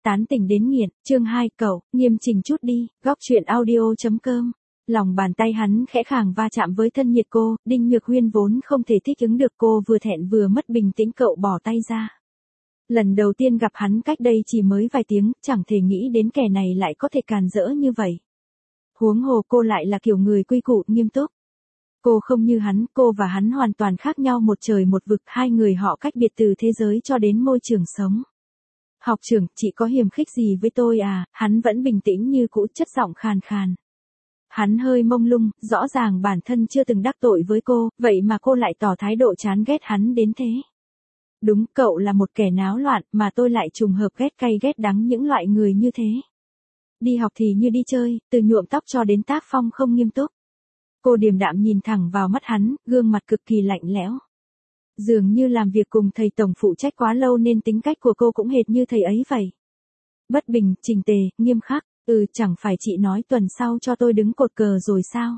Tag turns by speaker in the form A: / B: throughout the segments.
A: tán tỉnh đến nghiện, chương 2, cậu, nghiêm chỉnh chút đi, góc chuyện audio.com. Lòng bàn tay hắn khẽ khàng va chạm với thân nhiệt cô, Đinh Nhược Huyên vốn không thể thích ứng được cô vừa thẹn vừa mất bình tĩnh cậu bỏ tay ra. Lần đầu tiên gặp hắn cách đây chỉ mới vài tiếng, chẳng thể nghĩ đến kẻ này lại có thể càn rỡ như vậy. Huống hồ cô lại là kiểu người quy củ, nghiêm túc. Cô không như hắn, cô và hắn hoàn toàn khác nhau một trời một vực, hai người họ cách biệt từ thế giới cho đến môi trường sống. Học trưởng, chị có hiềm khích gì với tôi à? Hắn vẫn bình tĩnh như cũ, chất giọng khàn khàn. Hắn hơi mông lung, rõ ràng bản thân chưa từng đắc tội với cô, vậy mà cô lại tỏ thái độ chán ghét hắn đến thế. Đúng, cậu là một kẻ náo loạn, mà tôi lại trùng hợp ghét cay ghét đắng những loại người như thế. Đi học thì như đi chơi, từ nhuộm tóc cho đến tác phong không nghiêm túc. Cô điềm đạm nhìn thẳng vào mắt hắn, gương mặt cực kỳ lạnh lẽo. Dường như làm việc cùng thầy tổng phụ trách quá lâu nên tính cách của cô cũng hệt như thầy ấy vậy. Bất bình, chỉnh tề, nghiêm khắc, chẳng phải chị nói tuần sau cho tôi đứng cột cờ rồi sao?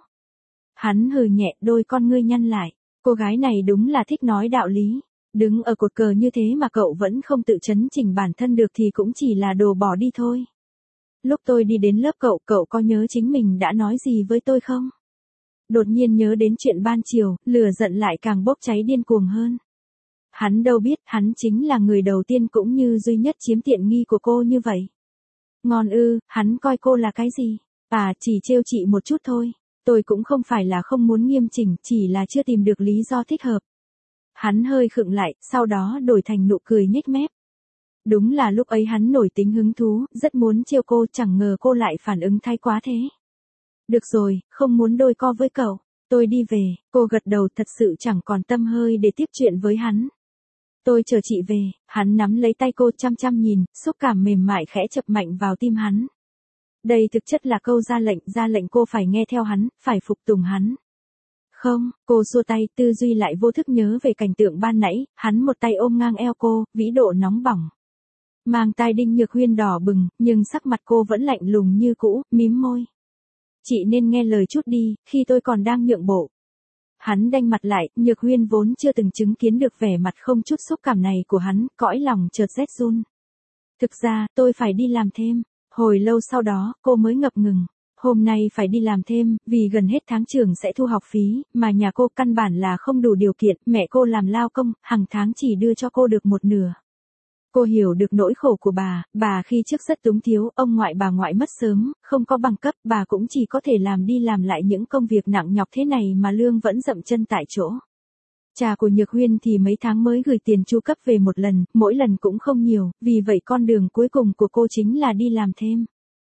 A: Hắn hừ nhẹ, đôi con ngươi nhăn lại, cô gái này đúng là thích nói đạo lý. Đứng ở cột cờ như thế mà cậu vẫn không tự chấn chỉnh bản thân được thì cũng chỉ là đồ bỏ đi thôi. Lúc tôi đi đến lớp cậu có nhớ chính mình đã nói gì với tôi không? Đột nhiên nhớ đến chuyện ban chiều, lửa giận lại càng bốc cháy điên cuồng hơn. Hắn đâu biết, hắn chính là người đầu tiên cũng như duy nhất chiếm tiện nghi của cô như vậy. Ngon ư, hắn coi cô là cái gì? Chỉ trêu chị một chút thôi. Tôi cũng không phải là không muốn nghiêm chỉnh, chỉ là chưa tìm được lý do thích hợp. Hắn hơi khựng lại, sau đó đổi thành nụ cười nhếch mép. Đúng là lúc ấy hắn nổi tính hứng thú, rất muốn trêu cô, chẳng ngờ cô lại phản ứng thái quá thế. Được rồi, không muốn đôi co với cậu. Tôi đi về, cô gật đầu, thật sự chẳng còn tâm hơi để tiếp chuyện với hắn. Tôi chờ chị về, hắn nắm lấy tay cô chăm chăm nhìn, xúc cảm mềm mại khẽ chập mạnh vào tim hắn. Đây thực chất là câu ra lệnh cô phải nghe theo hắn, phải phục tùng hắn. Không, cô xua tay, tư duy lại vô thức nhớ về cảnh tượng ban nãy, hắn một tay ôm ngang eo cô, vĩ độ nóng bỏng. Mang tai Đinh Nhược Huyên đỏ bừng, nhưng sắc mặt cô vẫn lạnh lùng như cũ, mím môi. Chị nên nghe lời chút đi, khi tôi còn đang nhượng bộ. Hắn đanh mặt lại, Nhược Huyên vốn chưa từng chứng kiến được vẻ mặt không chút xúc cảm này của hắn, cõi lòng chợt rét run. Thực ra, tôi phải đi làm thêm. Hồi lâu sau đó, cô mới ngập ngừng. Hôm nay phải đi làm thêm, vì gần hết tháng trường sẽ thu học phí, mà nhà cô căn bản là không đủ điều kiện, mẹ cô làm lao công, hàng tháng chỉ đưa cho cô được một nửa. Cô hiểu được nỗi khổ của bà khi trước rất túng thiếu, ông ngoại bà ngoại mất sớm, không có bằng cấp, bà cũng chỉ có thể làm đi làm lại những công việc nặng nhọc thế này mà lương vẫn dậm chân tại chỗ. Cha của Nhược Huyên thì mấy tháng mới gửi tiền chu cấp về một lần, mỗi lần cũng không nhiều, vì vậy con đường cuối cùng của cô chính là đi làm thêm.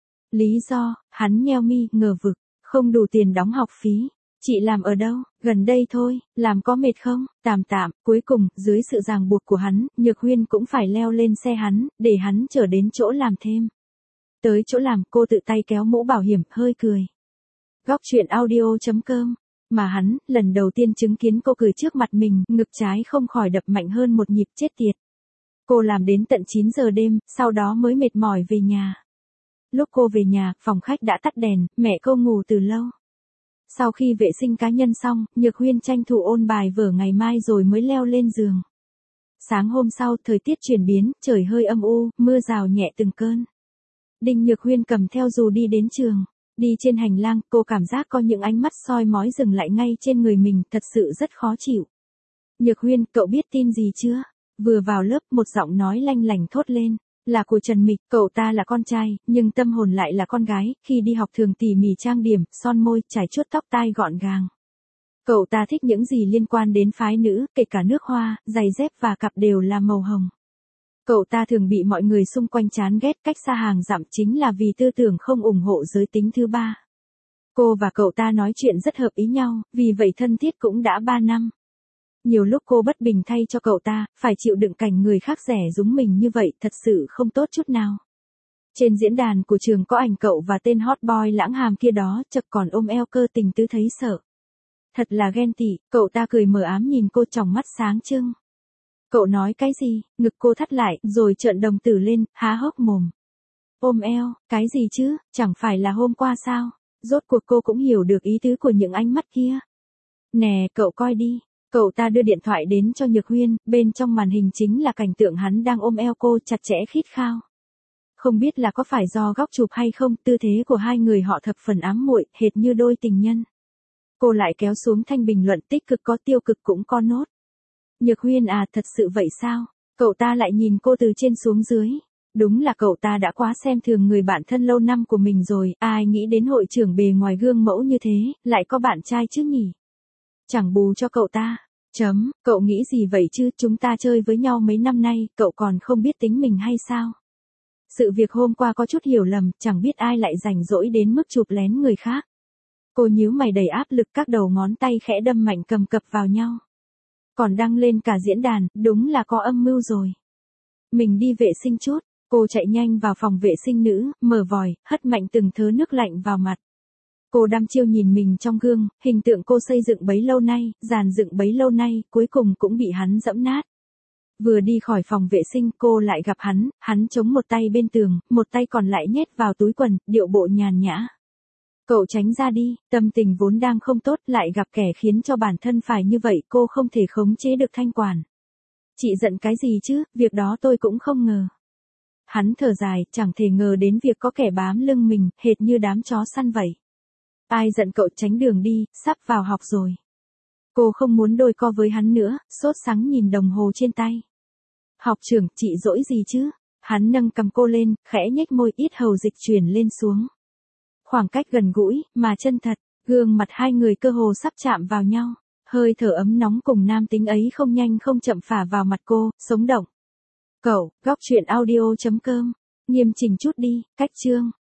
A: Lý do, hắn nheo mi, ngờ vực, không đủ tiền đóng học phí. Chị làm ở đâu? Gần đây thôi, làm có mệt không? Tạm, cuối cùng, dưới sự ràng buộc của hắn, Nhược Huyên cũng phải leo lên xe hắn, để hắn chở đến chỗ làm thêm. Tới chỗ làm, cô tự tay kéo mũ bảo hiểm, hơi cười. Góc chuyện audio.com. Mà hắn, lần đầu tiên chứng kiến cô cười trước mặt mình, ngực trái không khỏi đập mạnh hơn một nhịp, chết tiệt. Cô làm đến tận 9 giờ đêm, sau đó mới mệt mỏi về nhà. Lúc cô về nhà, phòng khách đã tắt đèn, mẹ cô ngủ từ lâu. Sau khi vệ sinh cá nhân xong, Nhược Huyên tranh thủ ôn bài vở ngày mai rồi mới leo lên giường. Sáng hôm sau, thời tiết chuyển biến, trời hơi âm u, mưa rào nhẹ từng cơn. Đinh Nhược Huyên cầm theo dù đi đến trường. Đi trên hành lang, cô cảm giác có những ánh mắt soi mói dừng lại ngay trên người mình, thật sự rất khó chịu. Nhược Huyên, cậu biết tin gì chưa? Vừa vào lớp, một giọng nói lanh lảnh thốt lên. Là của Trần Mịch, cậu ta là con trai, nhưng tâm hồn lại là con gái, khi đi học thường tỉ mỉ trang điểm, son môi, chải chuốt tóc tai gọn gàng. Cậu ta thích những gì liên quan đến phái nữ, kể cả nước hoa, giày dép và cặp đều là màu hồng. Cậu ta thường bị mọi người xung quanh chán ghét, cách xa hàng dặm, chính là vì tư tưởng không ủng hộ giới tính thứ ba. Cô và cậu ta nói chuyện rất hợp ý nhau, vì vậy thân thiết cũng đã 3 năm. Nhiều lúc cô bất bình thay cho cậu ta, phải chịu đựng cảnh người khác rẻ rúng mình như vậy, thật sự không tốt chút nào. Trên diễn đàn của trường có ảnh cậu và tên hot boy lãng hàm kia đó, chật còn ôm eo cơ tình tứ thấy sợ. Thật là ghen tị, cậu ta cười mờ ám nhìn cô tròng mắt sáng trưng. Cậu nói cái gì? Ngực cô thắt lại, rồi trợn đồng tử lên, há hốc mồm. Ôm eo, cái gì chứ, chẳng phải là hôm qua sao? Rốt cuộc cô cũng hiểu được ý tứ của những ánh mắt kia. Nè, cậu coi đi. Cậu ta đưa điện thoại đến cho Nhược Huyên, bên trong màn hình chính là cảnh tượng hắn đang ôm eo cô chặt chẽ khít khao. Không biết là có phải do góc chụp hay không, tư thế của hai người họ thập phần ám muội, hệt như đôi tình nhân. Cô lại kéo xuống thanh bình luận tích cực có tiêu cực cũng có nốt. Nhược Huyên à, thật sự vậy sao? Cậu ta lại nhìn cô từ trên xuống dưới. Đúng là cậu ta đã quá xem thường người bạn thân lâu năm của mình rồi, ai nghĩ đến hội trưởng bề ngoài gương mẫu như thế, lại có bạn trai chứ nhỉ? Chẳng bù cho cậu ta. Cậu nghĩ gì vậy chứ, chúng ta chơi với nhau mấy năm nay, cậu còn không biết tính mình hay sao? Sự việc hôm qua có chút hiểu lầm, chẳng biết ai lại rảnh rỗi đến mức chụp lén người khác. Cô nhíu mày đầy áp lực, các đầu ngón tay khẽ đâm mạnh cầm cập vào nhau. Còn đăng lên cả diễn đàn, đúng là có âm mưu rồi. Mình đi vệ sinh chút, cô chạy nhanh vào phòng vệ sinh nữ, mở vòi, hất mạnh từng thớ nước lạnh vào mặt. Cô đăm chiêu nhìn mình trong gương, hình tượng cô xây dựng bấy lâu nay, dàn dựng bấy lâu nay, cuối cùng cũng bị hắn dẫm nát. Vừa đi khỏi phòng vệ sinh cô lại gặp hắn chống một tay bên tường, một tay còn lại nhét vào túi quần, điệu bộ nhàn nhã. Cậu tránh ra đi, tâm tình vốn đang không tốt lại gặp kẻ khiến cho bản thân phải như vậy, cô không thể khống chế được thanh quản. Chị giận cái gì chứ, việc đó tôi cũng không ngờ. Hắn thở dài, chẳng thể ngờ đến việc có kẻ bám lưng mình, hệt như đám chó săn vậy. Ai giận cậu, tránh đường đi, sắp vào học rồi. Cô không muốn đôi co với hắn nữa, sốt sắng nhìn đồng hồ trên tay. Học trưởng, chị dỗi gì chứ? Hắn nâng cầm cô lên, khẽ nhếch môi, yết hầu dịch chuyển lên xuống. Khoảng cách gần gũi, mà chân thật, gương mặt hai người cơ hồ sắp chạm vào nhau. Hơi thở ấm nóng cùng nam tính ấy không nhanh không chậm phả vào mặt cô, sống động. Cậu, góc chuyện audio.com, nghiêm chỉnh chút đi, cách chương.